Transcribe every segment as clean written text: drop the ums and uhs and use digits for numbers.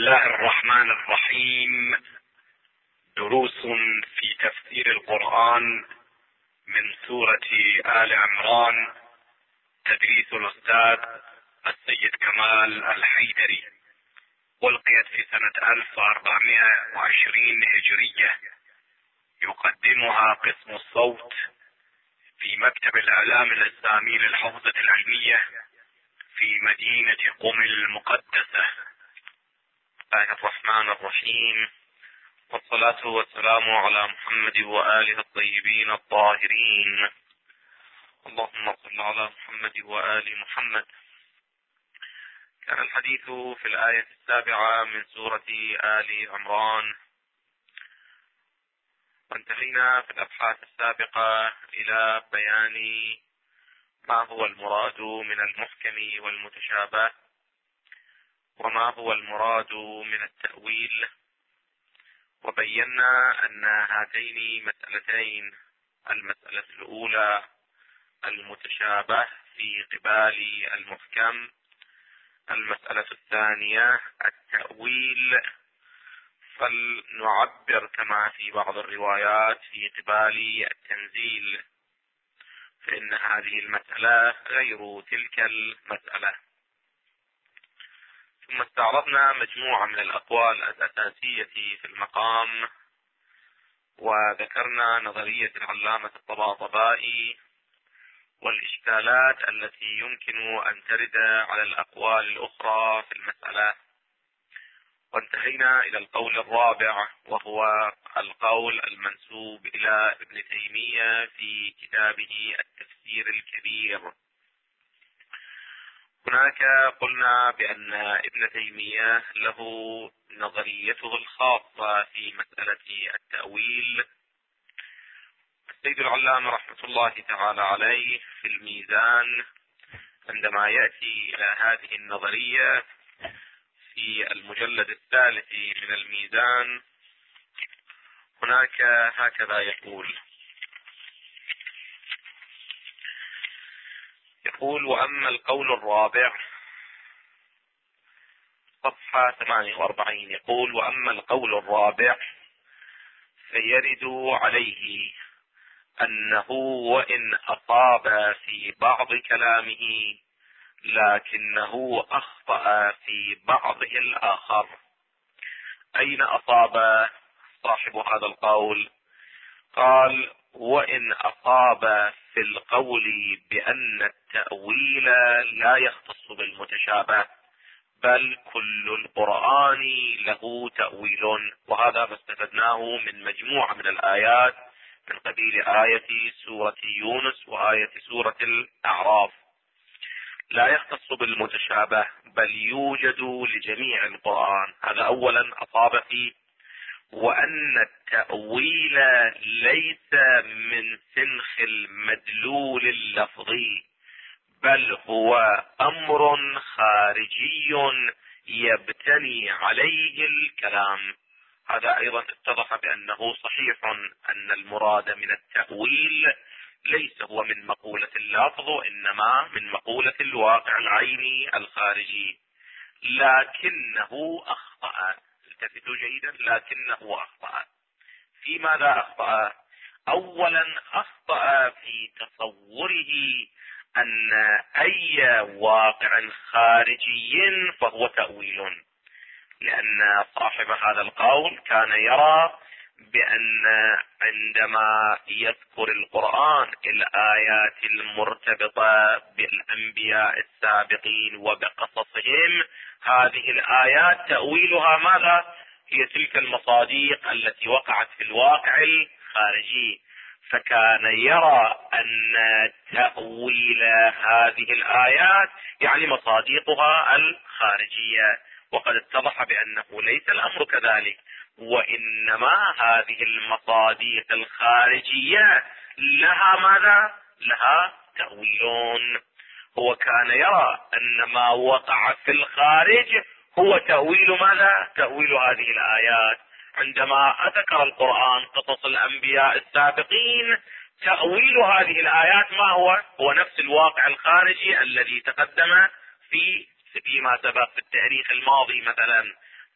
الله الرحمن الرحيم. دروس في تفسير القرآن من سورة آل عمران، تدريس الأستاذ السيد كمال الحيدري، ألقيت في سنة 1420 هجرية. يقدمها قسم الصوت في مكتب الإعلام الإسلامي للحوزة العلمية في مدينة قم المقدسة. بسم الله الرحمن الرحيم، والصلاة والسلام على محمد وآله الطيبين الطاهرين. اللهم صل على محمد وآل محمد. كان الحديث في الآية 7 من سورة آل عمران، وانتهينا في الأبحاث السابقة إلى بيان ما هو المراد من المحكم والمتشابه، وما هو المراد من التأويل. وبينا أن هاتين مسألتين، المسألة الأولى المتشابه في قبال المحكم، المسألة الثانية التأويل، فلنعبر كما في بعض الروايات في قبال التنزيل، فإن هذه المسألة غير تلك المسألة. ثم استعرضنا مجموعة من الأقوال الأساسية في المقام، وذكرنا نظرية العلامة الطباطبائي والإشكالات التي يمكن أن ترد على الأقوال الأخرى في المسألة. وانتهينا إلى القول الرابع، وهو القول المنسوب إلى ابن تيمية في كتابه التفسير الكبير. هناك قلنا بأن ابن تيمية له نظريته الخاصة في مسألة التأويل. السيد العلامة رحمة الله تعالى عليه في الميزان عندما يأتي إلى هذه النظرية في المجلد الثالث من الميزان، هناك هكذا يقول: وأما القول الرابع، صفحة 48، يقول: وأما القول الرابع فيرد عليه أنه وإن أصاب في بعض كلامه لكنه أخطأ في بعضه الآخر. أين أصاب صاحب هذا القول؟ قال: وإن أصاب في القول بأن التأويل لا يختص بالمتشابه، بل كل القرآن له تأويل. وهذا ما استفدناه من مجموعة من الآيات من قبيل آية سورة يونس وآية سورة الأعراف. لا يختص بالمتشابه بل يوجد لجميع القرآن. هذا أولا أصاب فيه. وأن التأويل ليس من سنخ المدلول اللفظي، بل هو أمر خارجي يبتني عليه الكلام. هذا أيضا اتضح بأنه صحيح أن المراد من التأويل ليس هو من مقولة اللفظ، إنما من مقولة الواقع العيني الخارجي. لكنه أخطأ، التفتوا جيدا، لكنه أخطأ. في ماذا أخطأ؟ أولا أخطأ في تصوره أن أي واقع خارجي فهو تأويل، لأن صاحب هذا القول كان يرى بأن عندما يذكر القرآن الآيات المرتبطة بالأنبياء السابقين وبقصصهم، هذه الآيات تأويلها ماذا؟ هي تلك المصادق التي وقعت في الواقع الخارجي. فكان يرى أن تأويل هذه الآيات يعني مصادقها الخارجية، وقد اتضح بأنه ليس الأمر كذلك، وإنما هذه المصادق الخارجية لها ماذا؟ لها تأويلون. هو كان يرى أن ما وقع في الخارج هو تأويل ماذا؟ تأويل هذه الآيات. عندما ذكر القرآن قصص الأنبياء السابقين، تأويل هذه الآيات ما هو؟ هو نفس الواقع الخارجي الذي تقدم فيما سبق في التاريخ الماضي. مثلا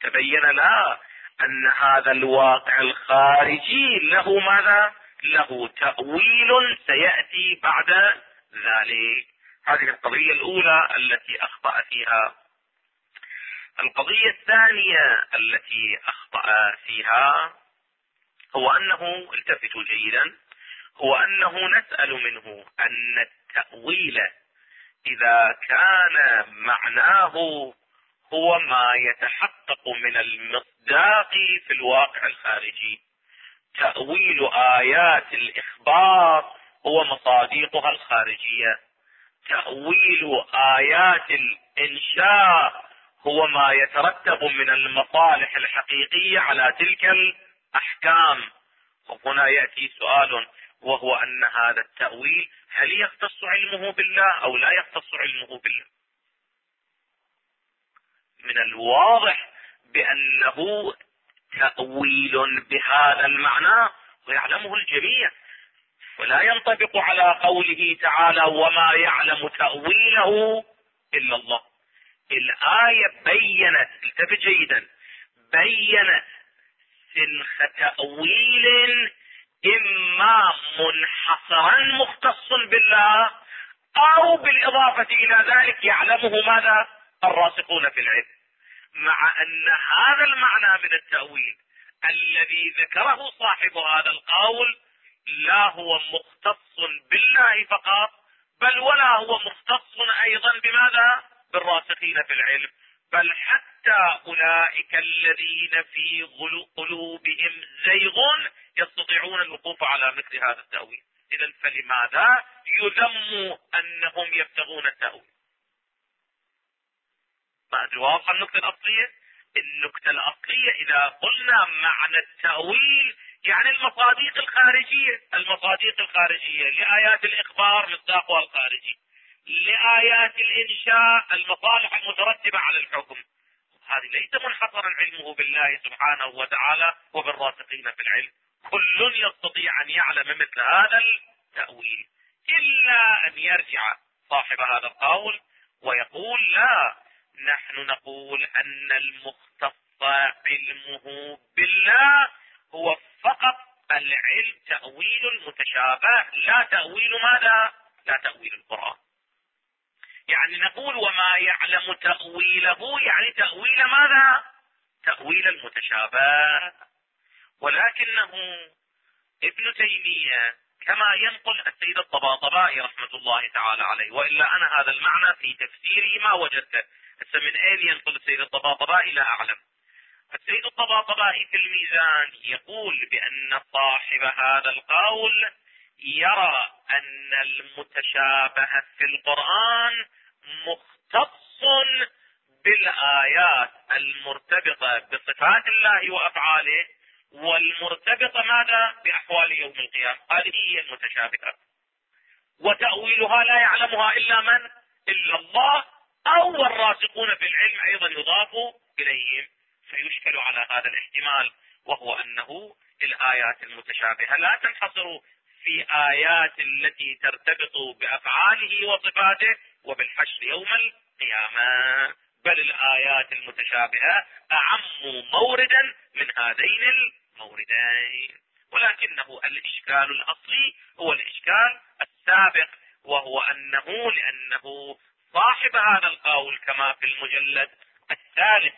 تبين لا، أن هذا الواقع الخارجي له ماذا؟ له تأويل سيأتي بعد ذلك. هذه القضية الأولى التي أخطأ فيها. القضية الثانية التي أخطأ فيها هو أنه، التفتوا جيدا، هو أنه نسأل منه أن التأويل إذا كان معناه هو ما يتحقق من المصداق في الواقع الخارجي، تأويل آيات الإخبار هو مصادقها الخارجية، تأويل آيات الإنشاء هو ما يترتب من المصالح الحقيقية على تلك الأحكام. وهنا يأتي سؤال، وهو أن هذا التأويل هل يختص علمه بالله أو لا يختص علمه بالله؟ من الواضح بأنه تأويل بهذا المعنى ويعلمه الجميع، ولا ينطبق على قوله تعالى وما يعلم تأويله إلا الله. الآية بيّنت، التفت جيدا، بيّنت سنخ تأويل إما منحصرا مختص بالله أو بالإضافة إلى ذلك يعلمه ماذا؟ الراسخون في العلم. مع أن هذا المعنى من التأويل الذي ذكره صاحب هذا القول لا هو مختص بالله فقط، بل ولا هو مختص أيضا بماذا؟ بالراسخين في العلم، بل حتى أولئك الذين في قلوبهم زيغ يستطيعون الوقوف على مثل هذا التأويل. إذن فلماذا يذم أنهم يبتغون التأويل؟ ما أدري واضحة النكتة الأصلية؟ النكتة الأصلية إذا قلنا معنى التأويل يعني المصادق الخارجية، المصادق الخارجية لآيات الإخبار مصداقها الخارجي، لآيات الإنشاء المصالح المترتبة على الحكم. هذه ليس منحصرا علمه بالله سبحانه وتعالى وبالراسخين في العلم، كل يستطيع أن يعلم مثل هذا التأويل، إلا أن يرجع صاحب هذا القول ويقول لا، نحن نقول أن المختص علمه بالله هو فقط العلم تأويل المتشابه، لا تأويل ماذا؟ لا تأويل القرآن. يعني نقول وما يعلم تأويله يعني تأويل ماذا؟ تأويل المتشابه. ولكنه ابن تيمية كما ينقل السيد الطباطبائي رحمة الله تعالى عليه، وإلا أنا هذا المعنى في تفسيري ما وجدته، من أين ينقل السيد الطباطبائي لا أعلم. السيد الطباطبائي في الميزان يقول بأن صاحب هذا القول يرى أن المتشابه في القرآن مختص بالآيات المرتبطة بصفات الله وأفعاله والمرتبطة ماذا؟ بأحوال يوم القيامة. هذه هي المتشابهات، وتأويلها لا يعلمها إلا من؟ إلا الله، أو الراسخون في العلم أيضا يضاف إليهم. فيشكل على هذا الاحتمال، وهو أنه الآيات المتشابهة لا تنحصر في آيات التي ترتبط بأفعاله وصفاته وبالحشر يوم القيامة، بل الآيات المتشابهة أعم موردا من هذين الموردين. ولكنه الإشكال الأصلي هو الإشكال السابق، وهو أنه لأنه صاحب هذا القول كما في المجلد الثالث،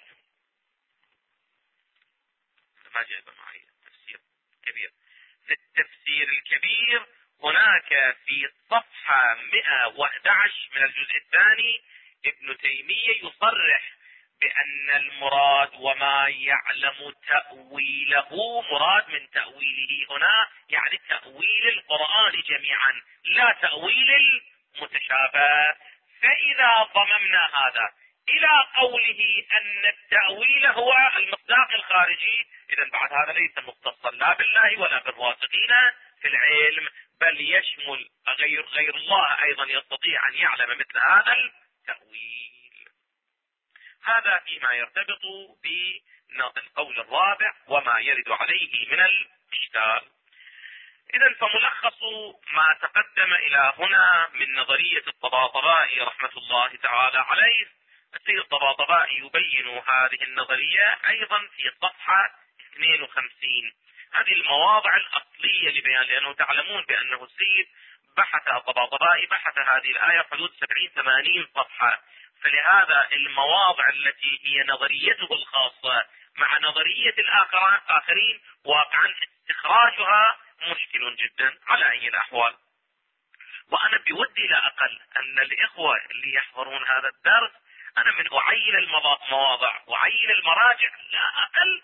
ما جاب معي التفسير الكبير، في التفسير الكبير هناك في الصفحة 111 من الجزء الثاني ابن تيمية يصرح بأن المراد وما يعلم تأويله، مراد من تأويله هنا يعني تأويل القرآن جميعا لا تأويل المتشابه. فإذا ضممنا هذا إلى قوله أن التأويل هو المصداق الخارجي، إذا بعد هذا ليس مختصا لا بالله ولا بالراسخين في العلم، بل يشمل غير الله أيضا يستطيع أن يعلم مثل هذا التأويل. هذا فيما يرتبط بالقول الرابع وما يرد عليه من الإشكال. إذا فملخص ما تقدم إلى هنا من نظرية الطباطبائي رحمة الله تعالى عليه السيد الطباطبائي يبين هذه النظرية أيضا في صفحة 52. هذه المواضع الأصلية لبيان، لأنه تعلمون بأنه السيد الطباطبائي بحث هذه الآية حدود 70-80 صفحة، فلهذا المواضع التي هي نظريته الخاصة مع نظرية الآخرين واقعا استخراجها مشكل جدا. على أي الأحوال، وأنا بودي لا أقل أن الإخوة اللي يحضرون هذا الدرس أنا من أعين المواضع وأعين المراجع لا أقل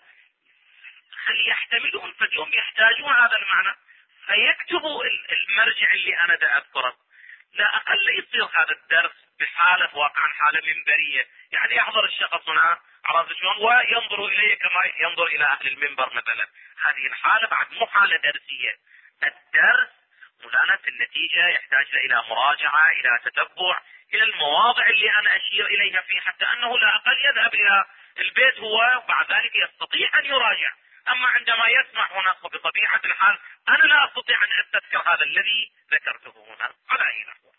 يحتملون فاليوم يحتاجون هذا المعنى فيكتبوا المرجع اللي أنا دا أذكره. لا أقل يصير هذا الدرس بحالة واقعا حالة منبرية، يعني يحضر الشخص هنا عرفت شلون وينظر إليه كما ينظر إلى أهل المنبر مثلا. هذه الحالة بعد مو حالة درسية. الدرس مولانا في النتيجة يحتاج إلى مراجعة، إلى تتبع، إلى المواضع اللي أنا أشير إليها فيه، حتى أنه لا أقل يذهب إلى البيت هو وبعد ذلك يستطيع أن يراجع. أما عندما يسمع هنا بطبيعة الحال أنا لا أستطيع أن أتذكر هذا الذي ذكرته هنا. على أي نحو،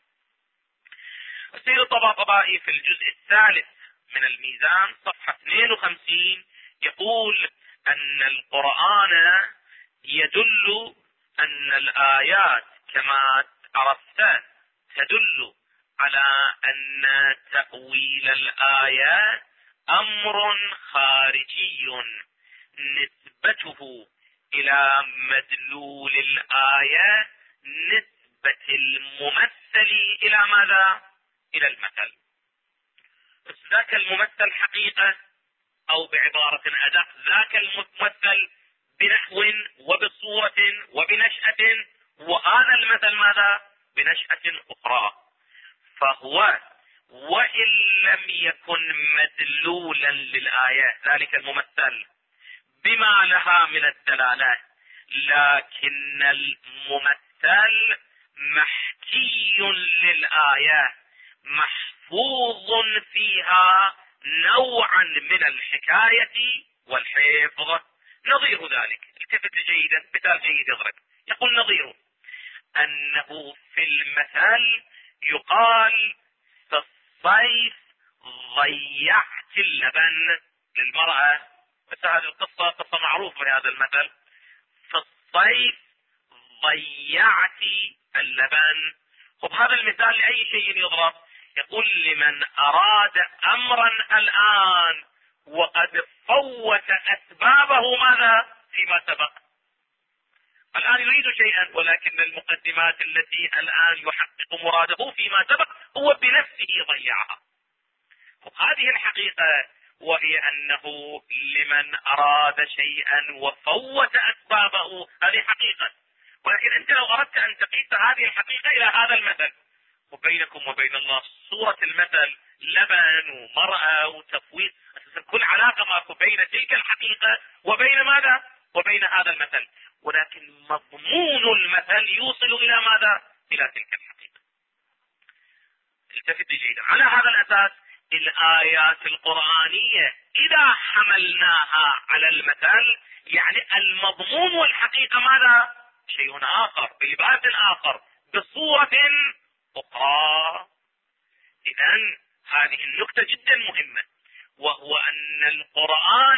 السيد الطباطبائي في الجزء الثالث من الميزان صفحة 52 يقول أن القرآن يدل أن الآيات كما عرفت تدل على أن تأويل الآيات أمر خارجي نسبته إلى مدلول الآية نسبة الممثل إلى ماذا؟ إلى المثل. بس ذاك الممثل حقيقة، أو بعبارة أدق ذاك الممثل بنحو وبصورة وبنشأة، وهذا المثل ماذا؟ بنشأة أخرى. فهو وإن لم يكن مدلولا للآية ذلك الممثل بما لها من الدلالات، لكن الممثل محكي للآية محفوظ فيها نوعا من الحكاية والحفظ. نظير ذلك، التفت جيدا، مثال جيد يضرب، يقول نظيره أنه في المثل يقال في الصيف ضيعت اللبن للمرأة، بس هذه القصة قصة معروفة بهذا المثل. في الصيف ضيعت اللبن. وبهذا المثال لأي شيء يضرب؟ يقول لمن أراد أمرا الآن وقد فوت أسبابه ماذا؟ فيما سبق. الآن يريد شيئا ولكن المقدمات التي الآن يحقق مراده فيما سبق هو بنفسه ضيعها. وهذه الحقيقة، وهي أنه لمن أراد شيئا وفوت أسبابه، هذه حقيقة. ولكن أنت لو أردت أن تقيس هذه الحقيقة إلى هذا المثل، وبينكم وبين الله صورة المثل لبن ومرأة وتفويض، كل علاقة ماكو بين تلك الحقيقة وبين ماذا؟ وبين هذا المثل، ولكن مضمون المثل يوصل إلى ماذا؟ إلى تلك الحقيقة. التفت جيدا. على هذا الأساس الآيات القرآنية إذا حملناها على المثل، يعني المضمون والحقيقة ماذا؟ شيء آخر بلباس آخر بصورة أخرى. إذن هذه النقطة جدا مهمة، وهو أن القرآن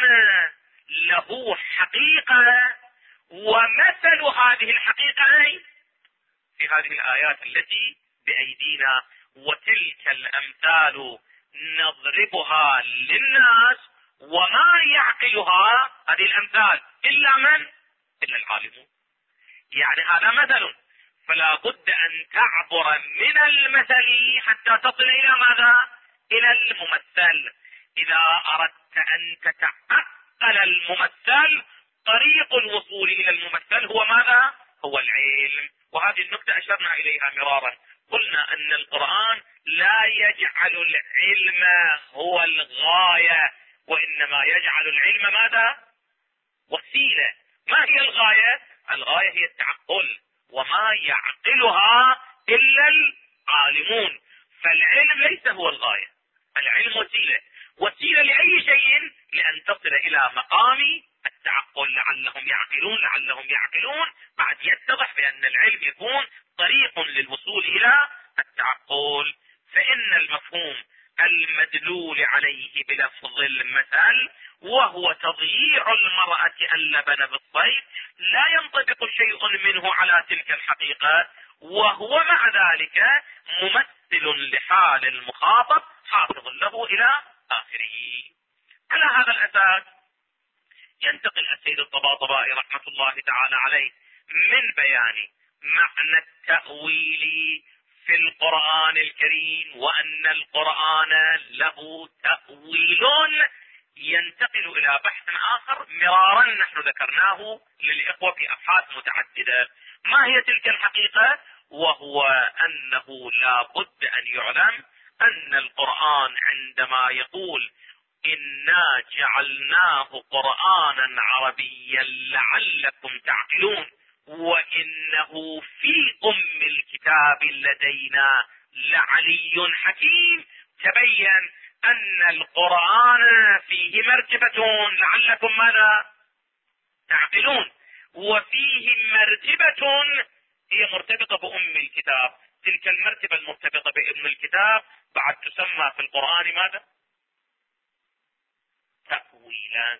له حقيقة ومثل هذه الحقيقة أي في هذه الآيات التي بأيدينا، وتلك الأمثال نضربها للناس وما يعقلها هذه الأمثال إلا من؟ إلا العالمون. يعني هذا مثل، فلا بد أن تعبر من المثل حتى تصل إلى ماذا؟ إلى الممثل. إذا أردت أن تتعقل الممثل، طريق الوصول إلى الممثل هو ماذا؟ هو العلم. وهذه النقطة أشرنا إليها مرارا، قلنا أن القرآن لا يجعل العلم هو الغاية، وإنما يجعل العلم ماذا؟ وسيلة. ما هي الغاية؟ الغاية هي التعقل، وما يعقلها إلا العالمون. فالعلم ليس هو الغاية، العلم وسيلة. وسيلة لأي شيء؟ لأن تصل إلى مقام التعقل. لعلهم يعقلون بعد يتضح بأن العلم يكون طريق للوصول إلى التعقل. فإن المفهوم المدلول عليه بلفظ المثل، وهو تضييع المرأة اللبن بالصيد، لا ينطبق شيء منه على تلك الحقيقة، وهو مع ذلك ممثل لحال المخاطب حافظ له إلى آخره. على هذا الأساس ينتقل السيد الطباطبائي رحمة الله تعالى عليه من بيان معنى التأويل في القرآن الكريم وأن القرآن له تأويل، ينتقل إلى بحث آخر مرارا نحن ذكرناه للإخوة في أبحاث متعددة. ما هي تلك الحقيقة؟ وهو أنه لا بد أن يعلم أن القرآن عندما يقول إنا جعلناه قرآنا عربيا لعلكم تعقلون، وإنه في أم الكتاب لدينا لعلي حكيم، تبين أن القرآن فيه مرتبة لعلكم ماذا تعقلون، وفيه مرتبة هي مرتبطة بأم الكتاب. تلك المرتبة المرتبطة بأم الكتاب بعد تسمى في القرآن ماذا؟ تأويلا.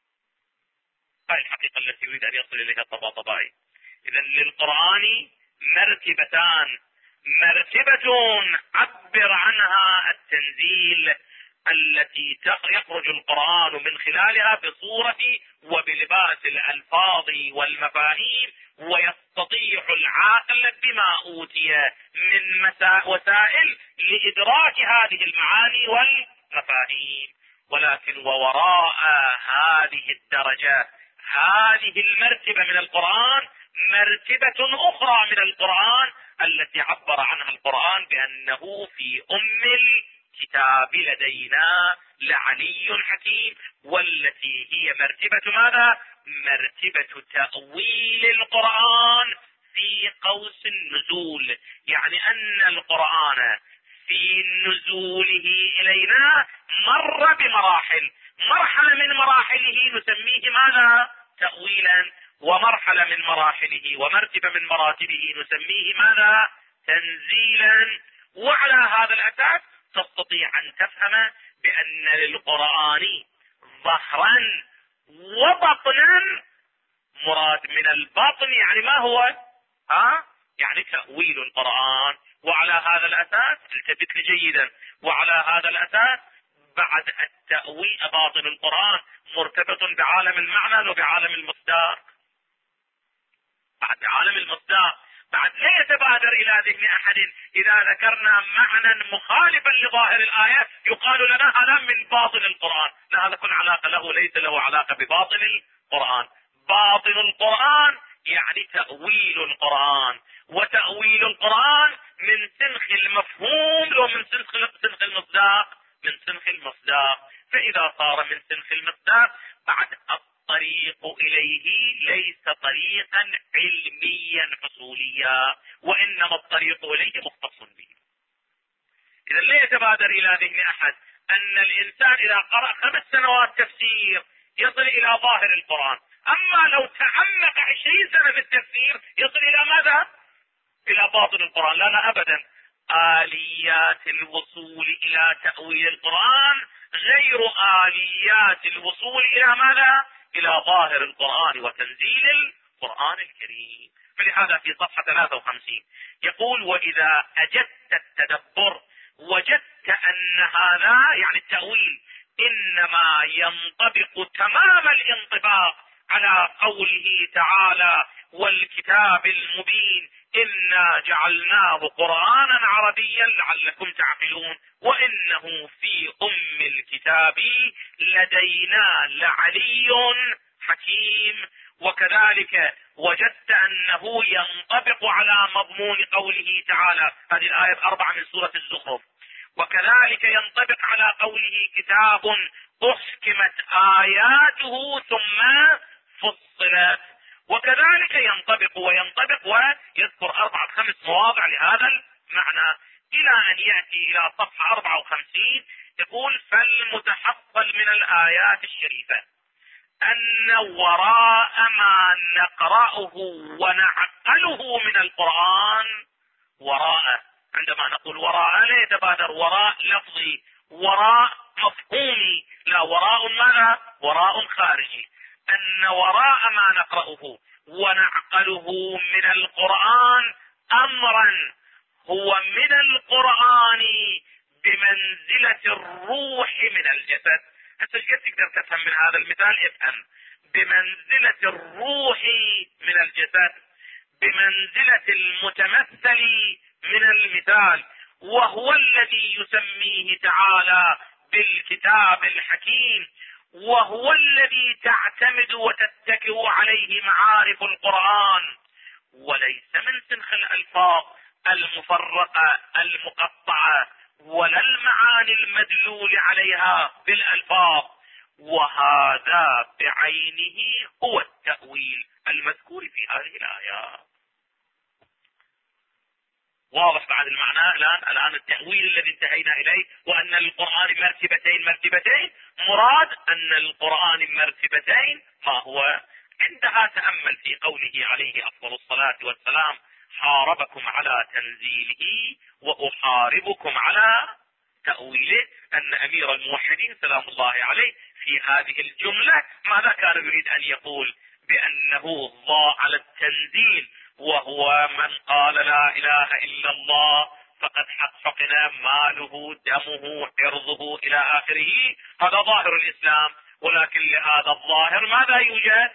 هذه الحقيقة التي يريد أن يصل إليها الطباطبائي. إذن للقرآن مرتبتان: مرتبة عبر عنها التنزيل التي يخرج القرآن من خلالها بصورة وبلباس الألفاظ والمفاهيم، ويستطيع العاقل بما أوتي من وسائل لإدراك هذه المعاني والمفاهيم. ولكن ووراء هذه الدرجة، هذه المرتبة من القرآن، مرتبة أخرى من القرآن التي عبر عنها القرآن بأنه في أم الكتاب لدينا لعلي حكيم، والتي هي مرتبة ماذا؟ مرتبة تأويل القرآن في قوس النزول، يعني أن القرآن في نزوله إلينا مر بمراحل، مرحلة من مراحله نسميه ماذا؟ تأويلا، ومرحلة من مراحله ومرتبة من مراتبه نسميه ماذا؟ تنزيلا. وعلى هذا الأساس تستطيع أن تفهم بأن للقرآن ظهرا وبطنا. مراد من البطن يعني ما هو؟ يعني تأويل القرآن. وعلى هذا الأساس التفت جيدا، وعلى هذا الأساس بعد التأويل باطن القرآن مرتبط بعالم المعنى وبعالم المصداق. بعد عالم المصداق بعد لا يتبادر إلى ذهن أحد إذا ذكرنا معنى مخالفا لظاهر الآية يقال لنا هذا من باطن القرآن. لا، هذا كل علاقة له، ليس له علاقة بباطن القرآن. باطن القرآن يعني تأويل القرآن، وتأويل القرآن من سنخ المفهوم ومن سنخ المصداق، من سنخ المصداق. فإذا صار من سنخ المصداق بعد الطريق إليه ليس طريقا علميا حصوليا، وإنما الطريق إليه مختص به. إذا لا يتبادر إلى ذهن أحد أن الإنسان إذا قرأ 5 سنوات تفسير يصل إلى ظاهر القرآن، أما لو تعمق 20 سنة في التفسير يصل إلى ماذا؟ إلى باطن القرآن. لا أبدا. آليات الوصول إلى تأويل القرآن غير آليات الوصول إلى ماذا؟ إلى ظاهر القرآن وتنزيل القرآن الكريم. فلهذا في صفحة 53 يقول: وإذا أجدت التدبر وجدت أن هذا يعني التأويل إنما ينطبق تمام الانطباق على قوله تعالى: والكتاب المبين إنا جعلناه قرآنا عربيا لعلكم تعقلون، وإنه في أم الكتاب لدينا لعلي حكيم. وكذلك وجدت أنه ينطبق على مضمون قوله تعالى، هذه الآية 4 من سورة الزخرف. وكذلك ينطبق على قوله: كتاب أحكمت آياته ثم فصلت. وكذلك ينطبق ويذكر 4-5 مواضع لهذا المعنى، إلى أن يأتي إلى صفحة 54 يقول: فالمتحصل من الآيات الشريفة أن وراء ما نقرأه ونعقله من القرآن، وراء، عندما نقول وراء لا يتبادر وراء لفظي وراء مفهومي، لا وراء ماذا؟ وراء خارجي. أن وراء ما نقرأه ونعقله من القرآن أمرا هو من القرآن بمنزلة الروح من الجسد. حتى ايش تقدر تفهم من هذا المثال؟ افهم. بمنزلة الروح من الجسد، بمنزلة المتمثل من المثال، وهو الذي يسميه تعالى بالكتاب الحكيم، وهو الذي تعتمد وتتكئ عليه معارف القرآن، وليس من سنخ الألفاظ المفرقة المقطعة ولا المعاني المدلول عليها بالألفاظ. وهذا بعينه هو التأويل المذكور في هذه الآيات. واضح بعد المعنى الآن التأويل الذي انتهينا إليه، وأن القرآن مرتبتين، مراد أن القرآن مرتبتين ما هو؟ عندها تأمل في قوله عليه أفضل الصلاة والسلام: حاربكم على تنزيله وأحاربكم على تأويله. أن أمير الموحدين سلام الله عليه في هذه الجملة ماذا كان يريد أن يقول؟ بأنه ضاع على التنزيل، وهو من قال لا إله إلا الله فقد حقنا ماله دمه عرضه إلى آخره. هذا ظاهر الإسلام، ولكن لهذا الظاهر ماذا يوجد؟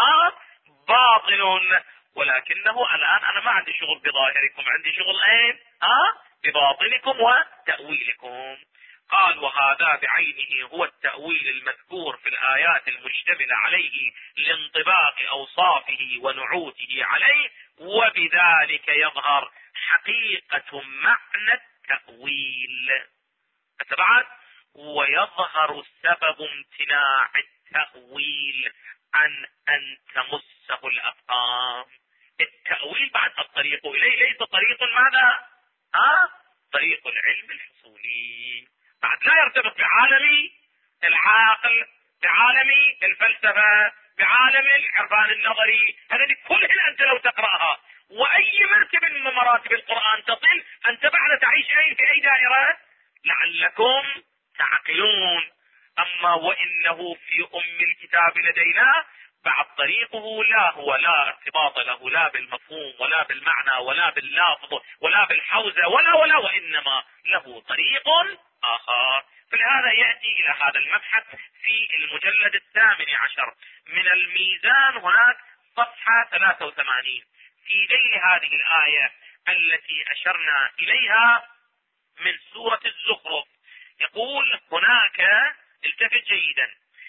باطل. ولكنه الآن أنا ما عندي شغل بظاهركم، عندي شغل أين؟ بباطنكم وتأويلكم. قال: وهذا بعينه هو التأويل المذكور في الآيات المشتملة عليه لانطباق أوصافه ونعوته عليه، وبذلك يظهر حقيقة معنى التأويل. أتبعت؟ ويظهر سبب امتناع التأويل عن أن تمسه الأفهام. التأويل بعد الطريق إليه ليس طريق ماذا؟ طريق العلم الحصولي، بعد لا يرتبط بعالم العقل، بعالم الفلسفة، بعالم العرفان النظري. هذه كلها أنت لو تقرأها وأي مرتبة من مراتب القرآن تصل، أنت بعد تعيش في أي دائرة؟ لعلكم تعقلون. أما وإنه في أم الكتاب لدينا بعد طريقه لا ارتباط له لا بالمفهوم ولا بالمعنى ولا باللفظ ولا بالحوزة ولا وإنما له طريق آخر. فلهذا يأتي إلى هذا المبحث في المجلد 18 من الميزان، هناك صفحة 83 في ذيل هذه الآية التي أشرنا إليها من سورة الزخرف. يقول هناك، التفت جيدا: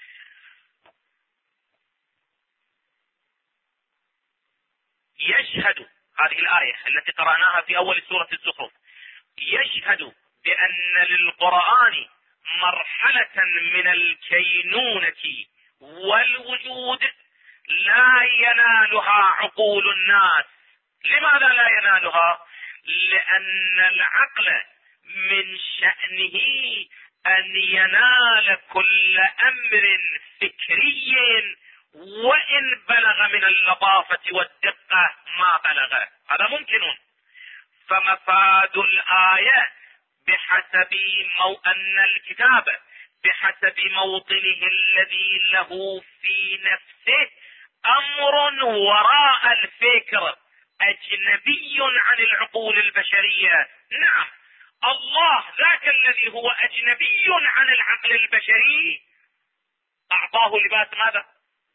يشهد، هذه الآية التي قرأناها في أول سورة الزخرف، يشهد بأن للقرآن مرحلة من الكينونة والوجود لا ينالها عقول الناس. لماذا لا ينالها؟ لأن العقل من شأنه أن ينال كل أمر فكري وإن بلغ من اللطافة والدقة ما بلغ، هذا ممكن. فمفاد الآية بحسب أن الكتاب بحسب موطنه الذي له في نفسه أمر وراء الفكر أجنبي عن العقول البشرية. نعم، الله ذاك الذي هو أجنبي عن العقل البشري أعطاه لباس ماذا؟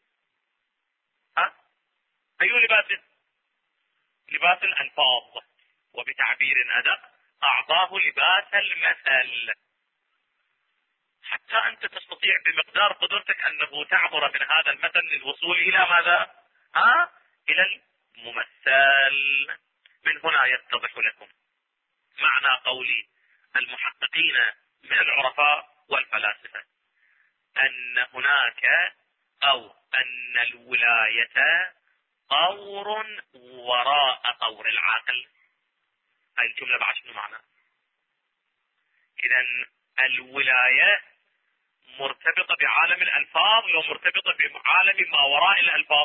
أي لباس؟ لباس الألفاظ، وبتعبير أدق أعطاه لباس المثل، حتى أنت تستطيع بمقدار قدرتك أنه تعبر من هذا المثل للوصول إلى ماذا؟ إلى الممثل. من هنا يتضح لكم معنى قول المحققين من العرفاء والفلاسفة أن هناك أو أن الولاية طور وراء طور العاقل. هذه الجملة بعد شنو معنى؟ إذن الولاية مرتبطة بعالم الألفاظ لو مرتبطة بعالم ما وراء الألفاظ،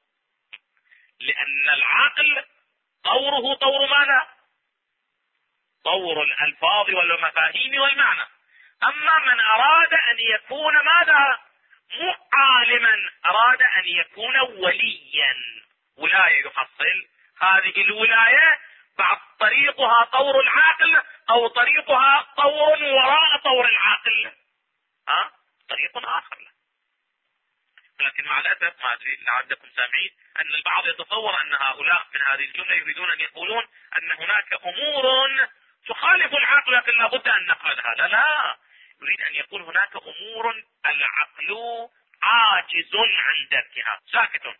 لأن العقل طوره طور ماذا؟ طور الألفاظ والمفاهيم والمعنى. اما من اراد ان يكون ماذا؟ مو عالما، اراد ان يكون وليا، ولاية يحصل. هذه الولاية بعض طريقها طور العاقل او طريقها طور وراء طور العاقل، طريق اخر له. لكن مع الاسف ما ادري لعلكم سامعين ان البعض يتصور ان هؤلاء من هذه الجمله يريدون ان يقولون ان هناك امور تخالف العقل لكن لابد ان نقلها. لا، يريد ان يقول هناك امور العقل عاجز عن دركها، ساكت.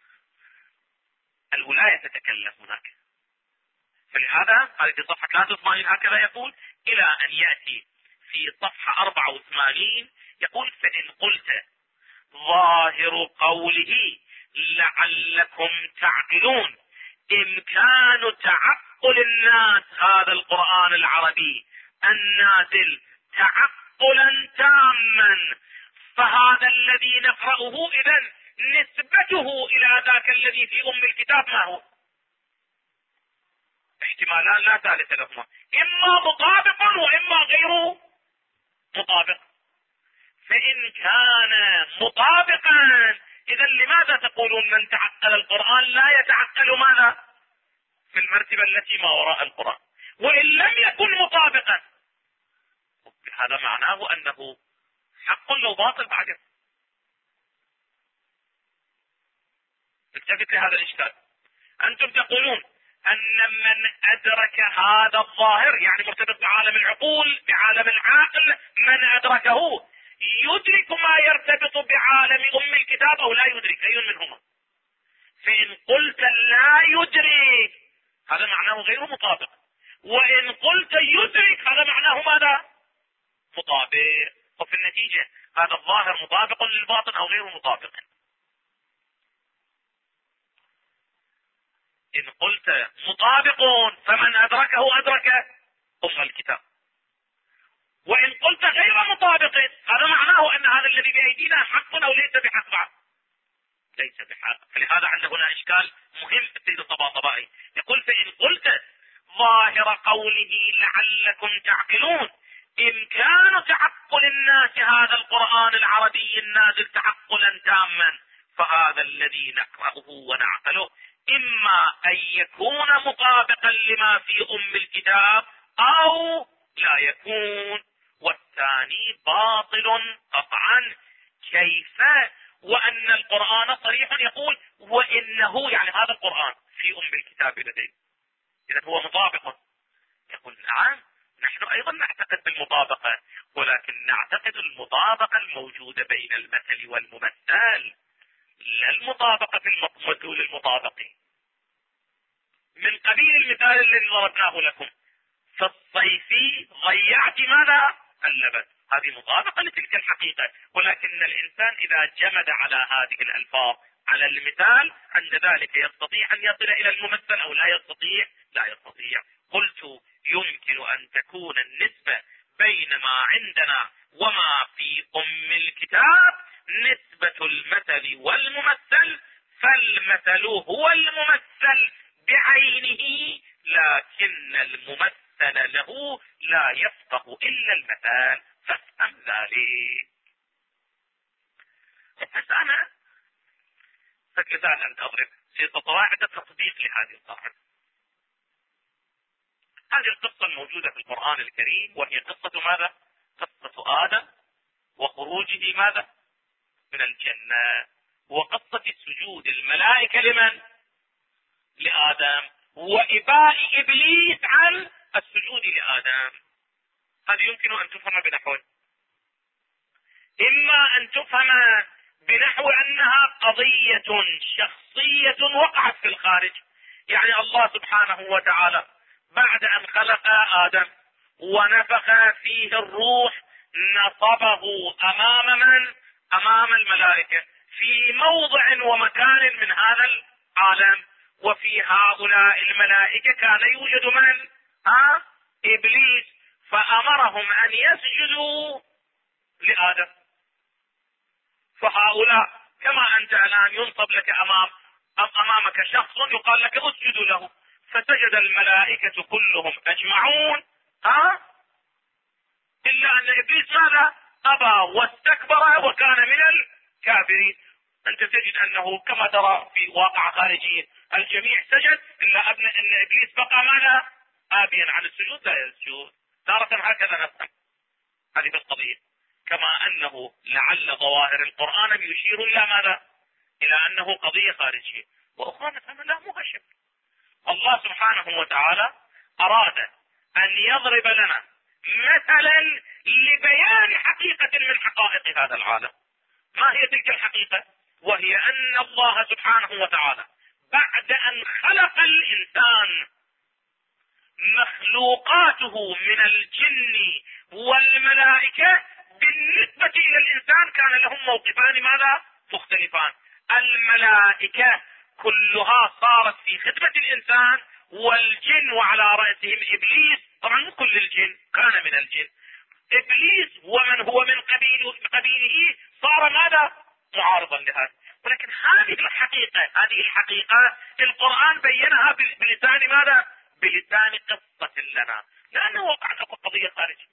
الولايه تتكلم هناك. فلهذا هذه في صفحه 83 هكذا يقول، الى ان ياتي في صفحه 84 يقول: فان قلت ظاهر قوله لعلكم تعقلون، امكان تعقل الناس هذا القرآن العربي النازل تعقلا تاما، فهذا الذي نقرأه اذن نسبته الى ذاك الذي في ام الكتاب ما هو؟ احتمالان لا ثالث لهما، اما مطابق واما غير مطابق. فإن كان مطابقا إذا لماذا تقولون من تعقل القرآن لا يتعقل ماذا؟ في المرتبة التي ما وراء القرآن. وإن لم يكن مطابقا هذا معناه أنه حق لو باطل بعده. التفت لهذا الإشكال. أنتم تقولون أن من أدرك هذا الظاهر يعني مرتبط بعالم العقول بعالم العقل، من أدركه يدرك ما يرتبط بعالم ام الكتاب او لا يدرك؟ اي منهما؟ فان قلت لا يدرك هذا معناه غير مطابق، وان قلت يدرك هذا معناه ماذا؟ مطابق. وفي النتيجة هذا الظاهر مطابق للباطن او غير مطابق. ان قلت مطابق فمن ادركه ادرك ام الكتاب، وإن قلت غير مطابق هذا معناه أن هذا الذي بأيدينا حق أو ليس بحق بعد. ليس بحق. فلهذا عند هنا إشكال مهم السيد الطباطبائي يقول: فإن قلت ظاهر قوله لعلكم تعقلون إمكان تعقل الناس هذا القرآن العربي النازل تعقلا تاما، فهذا الذي نقرأه ونعقله إما أن يكون مطابقا لما في أم الكتاب أو لا يكون، والثاني باطل قطعا. كيف وأن القرآن صريح يقول وإنه يعني هذا القرآن في أم الكتاب لديه، إذا هو مطابق. يقول نعم، نحن أيضا نعتقد بالمطابقة، ولكن نعتقد المطابقة الموجودة بين المثل والممثل، لا المطابقة في المدلول المطابق. من قبيل المثال الذي ضربناه لكم: في الصيف ضيعت ماذا؟ اللبن. هذه مطابقة لتلك الحقيقة، ولكن الإنسان إذا جمد على هذه الألفاظ على المثال عند ذلك يستطيع أن يصل إلى الممثل أو لا يستطيع؟ لا يستطيع. قلت يمكن أن تكون النسبة بين ما عندنا وما في أم الكتاب نسبة المثل والممثل، فالمثل هو الممثل بعينه، لكن الممثل له لا يفقه إلا المثال، فافهم ذلك. بس أنا فكذا أن أضرب في قواعد تطبيق لهذه القاعدة. هذه القصة الموجودة في القرآن الكريم، وهي قصة ماذا؟ قصة آدم وخروجه ماذا؟ من الجنة، وقصة سجود الملائكة لمن؟ لآدم، وإباء إبليس عن السجود لآدم. هذه يمكن أن تفهم بنحو: إما أن تفهم بنحو أنها قضية شخصية وقعت في الخارج، يعني الله سبحانه وتعالى بعد أن خلق آدم ونفخ فيه الروح نصبه أمام من؟ أمام الملائكة في موضع ومكان من هذا العالم، وفي هؤلاء الملائكة كان يوجد من؟ إبليس، فأمرهم أن يسجدوا لآدم. فهؤلاء كما أنت الآن ينصب لك أمامك شخص يقال لك اسجد له، فسجد الملائكة كلهم أجمعون إلا أن إبليس ماذا؟ أبى واستكبر وكان من الكافرين. أنت تجد أنه كما ترى في واقع خارجي الجميع سجد إلا أن إبليس بقى ماذا؟ آبيا عن السجود لا يسجد. تارة هكذا نفهم هذه القضية، كما أنه لعل ظواهر القرآن يشير إلى ماذا؟ إلى أنه قضية خارجية، وأخرى نفهم لا مهشم. الله سبحانه وتعالى أراد أن يضرب لنا مثلا لبيان حقيقة من حقائق هذا العالم. ما هي تلك الحقيقة؟ وهي أن الله سبحانه وتعالى بعد أن خلق الإنسان مخلوقاته من الجن والملائكة بالنسبة إلى الإنسان كان لهم موقفان ماذا؟ مختلفان. الملائكة كلها صارت في خدمة الإنسان، والجن وعلى رأسهم إبليس، طبعا مو كل الجن، كان من الجن إبليس ومن هو من قبيله صار ماذا؟ معارضا لهذا. ولكن هذه الحقيقة القرآن بينها بلسان ماذا؟ بلسان قصة لنا، لأنه وقعت قضية خارجية.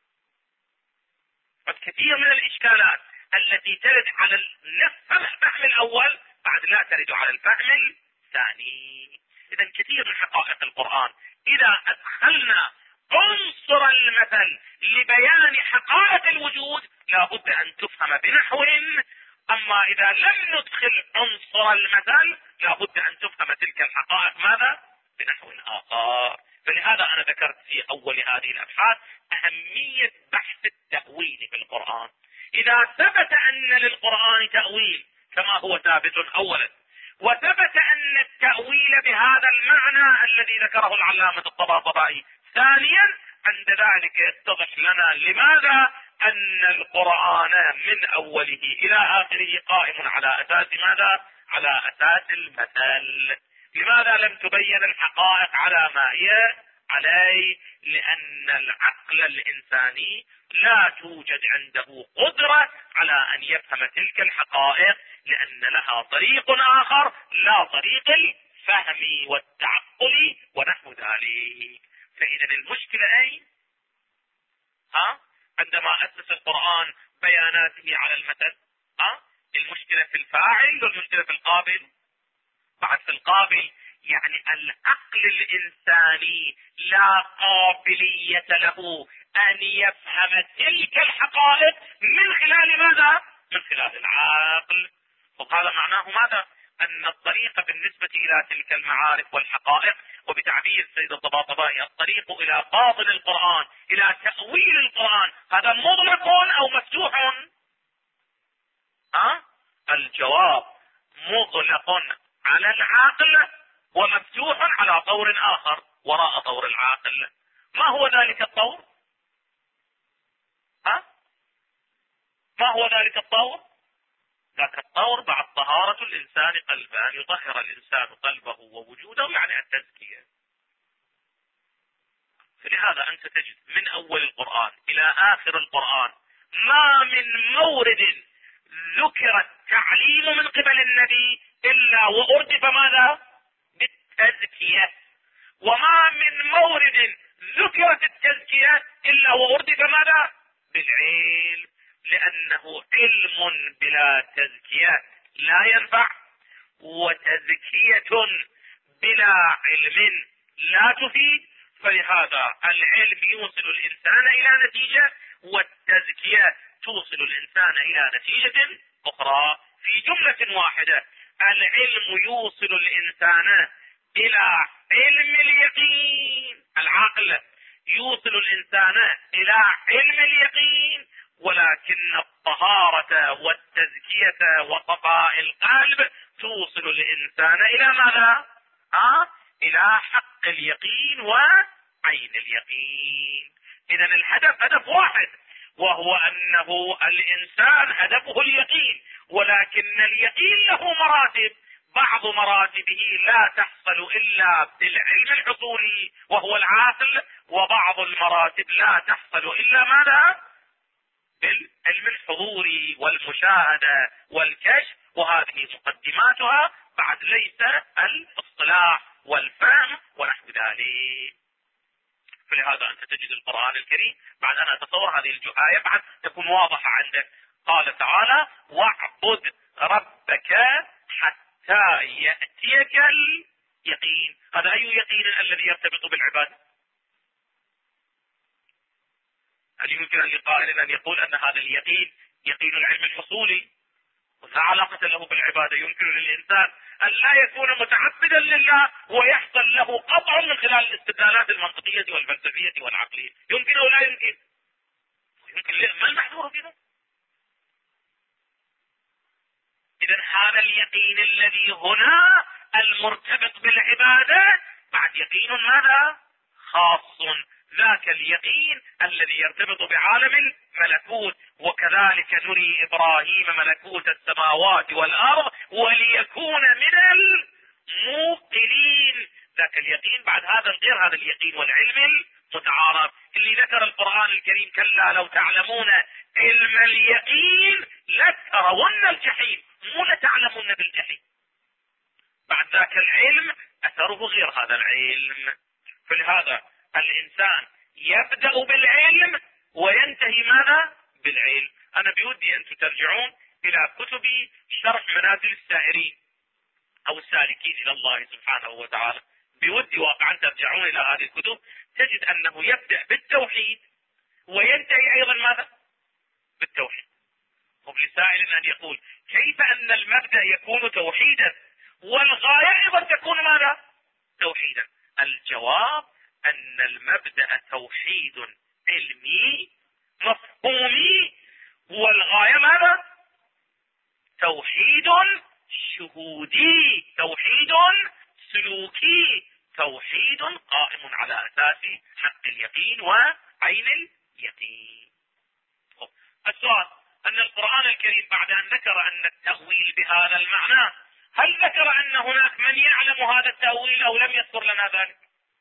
كثير من الإشكالات التي ترد على الفهم الأول بعد لا ترد على الفهم الثاني. إذا كثير من حقائق القرآن إذا أدخلنا عنصر المثل لبيان حقائق الوجود لا بد أن تفهم بنحو، أما إذا لم ندخل عنصر المثل لا بد أن تفهم تلك الحقائق ماذا؟ بنحو آخر. فلهذا أنا ذكرت في أول هذه الأبحاث أهمية بحث التأويل في القرآن. إذا ثبت أن للقرآن تأويل كما هو ثابت أولا، وثبت أن التأويل بهذا المعنى الذي ذكره العلامة الطباطبائي ثانيا، عند ذلك يتضح لنا لماذا أن القرآن من أوله إلى آخره قائم على أساس ماذا؟ على أساس المثل. لماذا لم تبين الحقائق على ما هي عليه؟ لأن العقل الإنساني لا توجد عنده قدرة على أن يفهم تلك الحقائق، لأن لها طريق آخر لا طريق الفهم والتعقل ونحو ذلك. فإذا المشكلة أين؟ عندما أسس القرآن بياناته على المثل، المشكلة في الفاعل والمشكلة في القابل. بعد في القابل يعني العقل الإنساني لا قابلية له أن يفهم تلك الحقائق من خلال ماذا؟ من خلال العقل. وهذا معناه ماذا؟ أن الطريق بالنسبة إلى تلك المعارف والحقائق، وبتعبير السيد الطباطبائي الطريق إلى باطن القرآن، إلى تأويل القرآن، هذا مغلق أو مفتوح؟ الجواب مغلق على العقل ومفتوح على طور آخر وراء طور العقل. ما هو ذلك الطور؟ ما هو ذلك الطور؟ ذاك الطور بعد طهارة الإنسان قلبان، يطهر الإنسان قلبه ووجوده يعني التزكية. فلهذا أنت تجد من أول القرآن إلى آخر القرآن ما من مورد ذكر التعليم من قبل النبي إلا وأردف ماذا؟ بالتزكية، وما من مورد ذكرت التزكية إلا وأردف ماذا؟ بالعلم، لأنه علم بلا تزكية لا ينفع، وتزكية بلا علم لا تفيد. فلهذا العلم يوصل الإنسان إلى نتيجة، والتزكية توصل الإنسان إلى نتيجة أخرى. في جملة واحدة العلم يوصل الإنسان إلى علم اليقين، العقل يوصل الإنسان إلى علم اليقين، ولكن الطهارة والتزكية وصفاء القلب توصل الإنسان إلى ماذا؟ إلى حق اليقين وعين اليقين. إذا الهدف هدف واحد، وهو أنه الإنسان هدفه اليقين، ولكن اليقين له مراتب، بعض مراتبه لا تحصل إلا بالعلم الحصولي وهو العاقل، وبعض المراتب لا تحصل إلا ماذا؟ بالعلم الحضوري والمشاهدة والكشف، وهذه مقدماتها، بعد ليس الاصطلاح والفهم ونحو ذلك. فلهذا أنت تجد القرآن الكريم بعد أن أتصور هذه الآية بعد تكون واضحة عندك. قال تعالى: واعبد ربك حتى يأتيك اليقين. هذا أي يقين الذي يرتبط بالعبادة؟ هل يمكن لقائل أن يقول أن هذا اليقين يقين العلم الحصولي ولا علاقة له بالعبادة؟ يمكن للإنسان أن لا يكون متعبدا لله ويحصل له قطع من خلال الاستدلالات المنطقية والفلسفية والعقلية؟ يمكن أو لا يمكن؟ يمكن. ما المحظور فيه؟ إذا هذا اليقين الذي هنا المرتبط بالعبادة بعد يقين ماذا؟ خاص، ذاك اليقين الذي يرتبط بعالم الملكوت. وكذلك نري إبراهيم ملكوت السماوات والأرض وليكون من الموقنين. ذاك اليقين بعد هذا الغير هذا اليقين والعلم المتعارف اللي ذكر القرآن الكريم: كلا لو تعلمون علم اليقين لترون الجحيم، مو لتعلمون بالجحيم. بعد ذاك العلم أثره غير هذا العلم. فلهذا الإنسان يبدأ بالعلم وينتهي ماذا؟ بالعلم. أنا بودي أن ترجعون إلى كتب شرح منازل السائرين أو السالكين إلى الله سبحانه وتعالى. بودي واقعا ترجعون إلى هذه الكتب، تجد أنه يبدأ بالتوحيد وينتهي أيضا ماذا؟ بالتوحيد. وبالسائل أن يقول: كيف أن المبدأ يكون توحيدا والغاية أيضا تكون ماذا؟ توحيدا. الجواب أن المبدأ توحيد علمي مفهومي، والغاية ماذا؟ توحيد شهودي، توحيد سلوكي، توحيد قائم على أساس حق اليقين وعين اليقين. السؤال: أن القرآن الكريم بعد أن ذكر أن التأويل بهذا المعنى، هل ذكر أن هناك من يعلم هذا التأويل أو لم يذكر لنا ذلك؟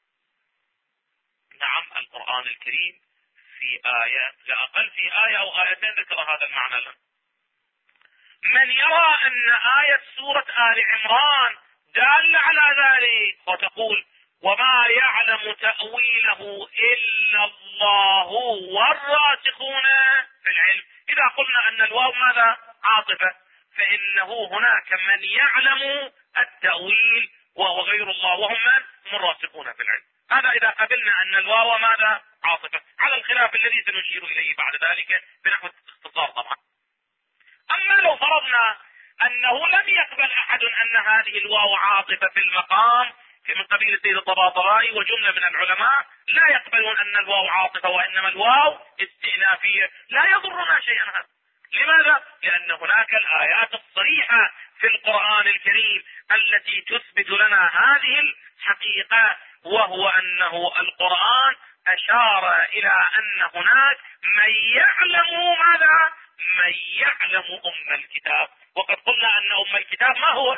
نعم، القرآن الكريم في آية، لا أقل في آية أو آيتين ذكر هذا المعنى لنا. من يرى أن آية سورة آل عمران دالة على ذلك وتقول: وما يعلم تأويله إلا الله والراسخون في العلم. إذا قلنا أن الواو ماذا؟ عاطفة، فإنه هناك من يعلم التأويل وهو غير الله، وهم من الراسخون في العلم. هذا إذا قبلنا أن الواو ماذا؟ عاطفة، على الخلاف الذي سنشير إليه بعد ذلك بنحو اختصار طبعا. أما لو فرضنا أنه لم يقبل أحد أن هذه الواو عاطفة في المقام من قبيل السيد الطباطبائي وجملة من العلماء لا يقبلون أن الواو عاطفة وإنما الواو استئنافية، لا يضرنا شيئا هذا. لماذا؟ لأن هناك الآيات الصريحة في القرآن الكريم التي تثبت لنا هذه الحقيقة، وهو أنه القرآن أشار إلى أن هناك من يعلم ماذا؟ من يعلم أم الكتاب. وقد قلنا أن أم الكتاب ما هو؟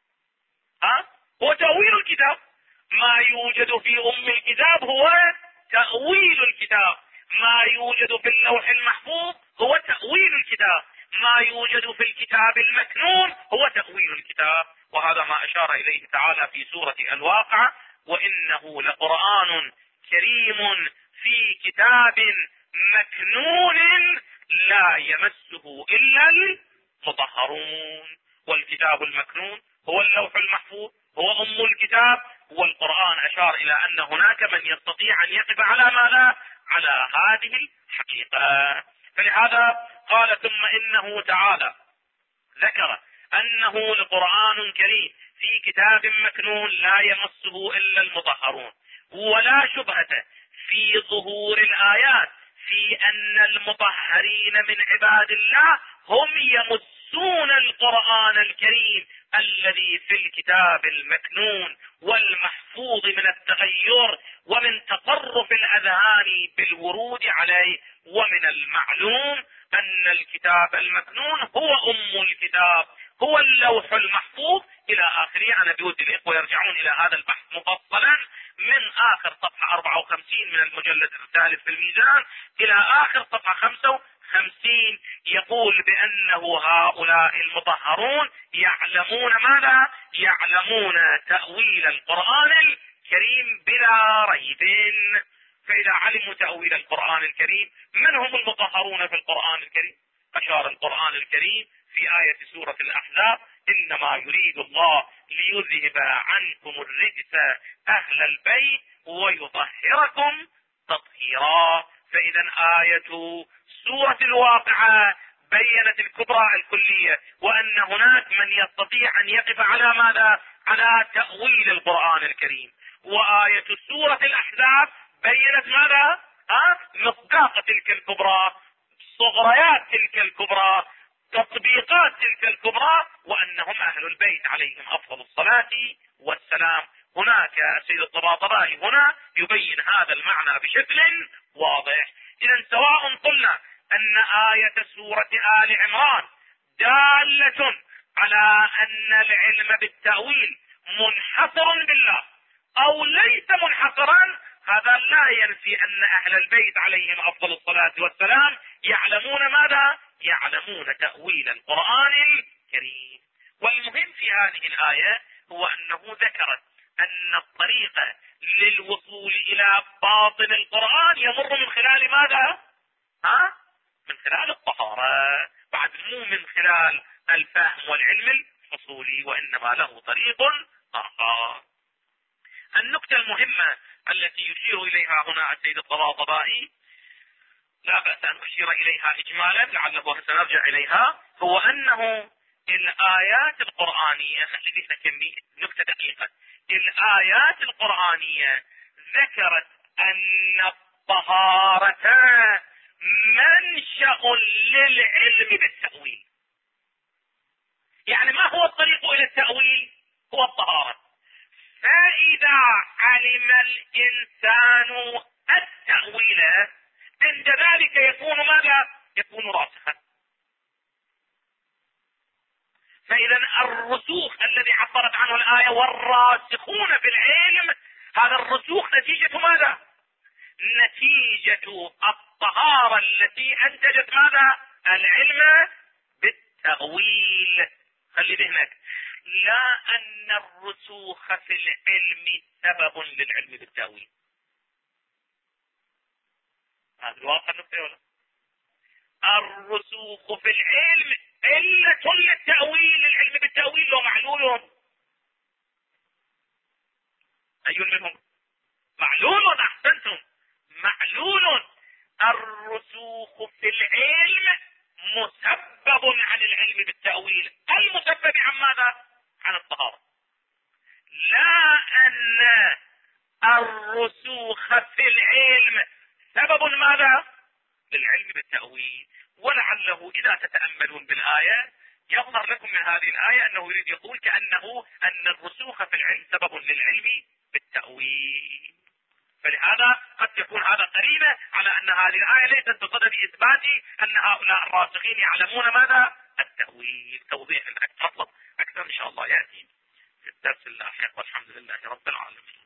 هو تأويل الكتاب. ما يوجد في أم الكتاب هو تأويل الكتاب، ما يوجد في اللوح المحفوظ هو تأويل الكتاب، ما يوجد في الكتاب المكنون هو تأويل الكتاب. وهذا ما أشار إليه تعالى في سورة الواقعة: وإنه لقرآن كريم في كتاب مكنون لا يمسه إلا المطهرون. والكتاب المكنون هو اللوح المحفوظ، هو أم الكتاب. والقرآن أشار إلى أن هناك من يستطيع أن يقف على ماذا؟ على هذه الحقيقة. فلهذا قال: ثم إنه تعالى ذكر أنه لقرآن كريم في كتاب مكنون لا يمسه إلا المطهرون. ولا شبهة في ظهور الآيات في أن المطهرين من عباد الله هم يمسون القرآن الكريم الذي في الكتاب المكنون والمحفوظ من التغير ومن تطرف الأذهان بالورود عليه. ومن المعلوم أن الكتاب المكنون هو أم الكتاب، هو اللوح المحفوظ إلى آخره. أنا بودي الإخوة يرجعون إلى هذا البحث مفصلا من آخر صفحة 54 من المجلد الثالث في الميزان إلى آخر صفحة 55. يقول بأنه هؤلاء المطهرون يعلمون ماذا؟ يعلمون تأويل القرآن الكريم بلا ريب. فإذا علموا تأويل القرآن الكريم، من هم المطهرون في القرآن الكريم؟ أشار القرآن الكريم في آية سورة الأحزاب: إنما يريد الله ليذهب عنكم الرجس أهل البيت ويطهركم تطهيرا. فإذا آية سورة الواقعة بينت الكبرى الكلية، وأن هناك من يستطيع أن يقف على ماذا؟ على تأويل القرآن الكريم. وآية سورة الأحزاب بينت ماذا؟ مصداق تلك الكبرى، صغريات تلك الكبرى، تطبيقات تلك الكبرى، وأنهم أهل البيت عليهم أفضل الصلاة والسلام. هناك السيد الطباطبائي هنا يبين هذا المعنى بشكل واضح. إذا سواء قلنا أن آية سورة آل عمران دالة على أن العلم بالتأويل منحصر بالله أو ليس منحصرا، هذا لا ينفي أن أهل البيت عليهم أفضل الصلاة والسلام يعلمون ماذا؟ يعلمون تأويل القرآن الكريم. والمهم في هذه الآية هو أنه ذكرت أن الطريق للوصول إلى باطن القرآن يمر من خلال ماذا؟ من خلال الطهارة، بعد مو من خلال الفهم والعلم الحصولي، وإنما له طريق آخر. النكتة المهمة التي يشير إليها هنا السيد الطباطبائي، لا بأس أن أشير إليها إجمالا لعله سنرجع إليها، هو أنه الآيات القرآنية، خلينا نكمل نكتة دقيقة، الآيات القرآنية ذكرت أن الطهارة منشأ للعلم بالتأويل. يعني ما هو الطريق إلى التأويل؟ هو الطهارة. فإذا علم الإنسان التأويل عند ذلك يكون ماذا؟ يكون راسخا. فإذا الرسوخ الذي عبرت عنه الآية والراسخون في العلم، هذا الرسوخ نتيجة ماذا؟ نتيجة الطهارة التي أنتجت ماذا؟ العلم بالتأويل. خلي ذهنك، لا أن الرسوخ في العلم سبب للعلم بالتأويل. هذا الواقع النقطة ولا؟ الرسوخ في العلم علة للتأويل. العلم بالتأويل لو معلول، أي منهم؟ معلول. أحسنتم، معلول. الرسوخ في العلم مسبب عن العلم بالتأويل، المسبب عن ماذا؟ عن الطهارة. لا أن الرسوخ في العلم سبب ماذا؟ للعلم بالتأويل. ولعله إذا تتأملون بالآية يظهر لكم من هذه الآية أنه يريد يقول كأنه أن الرسوخ في العلم سبب للعلم بالتأويل. فلهذا قد يكون هذا قرينة على أن هذه الآية ليست بصدد إثبات أن هؤلاء الراسخين يعلمون ماذا؟ التأويل. توضيح أكثر إن شاء الله يأتي في الدرس اللاحق، والحمد لله رب العالمين.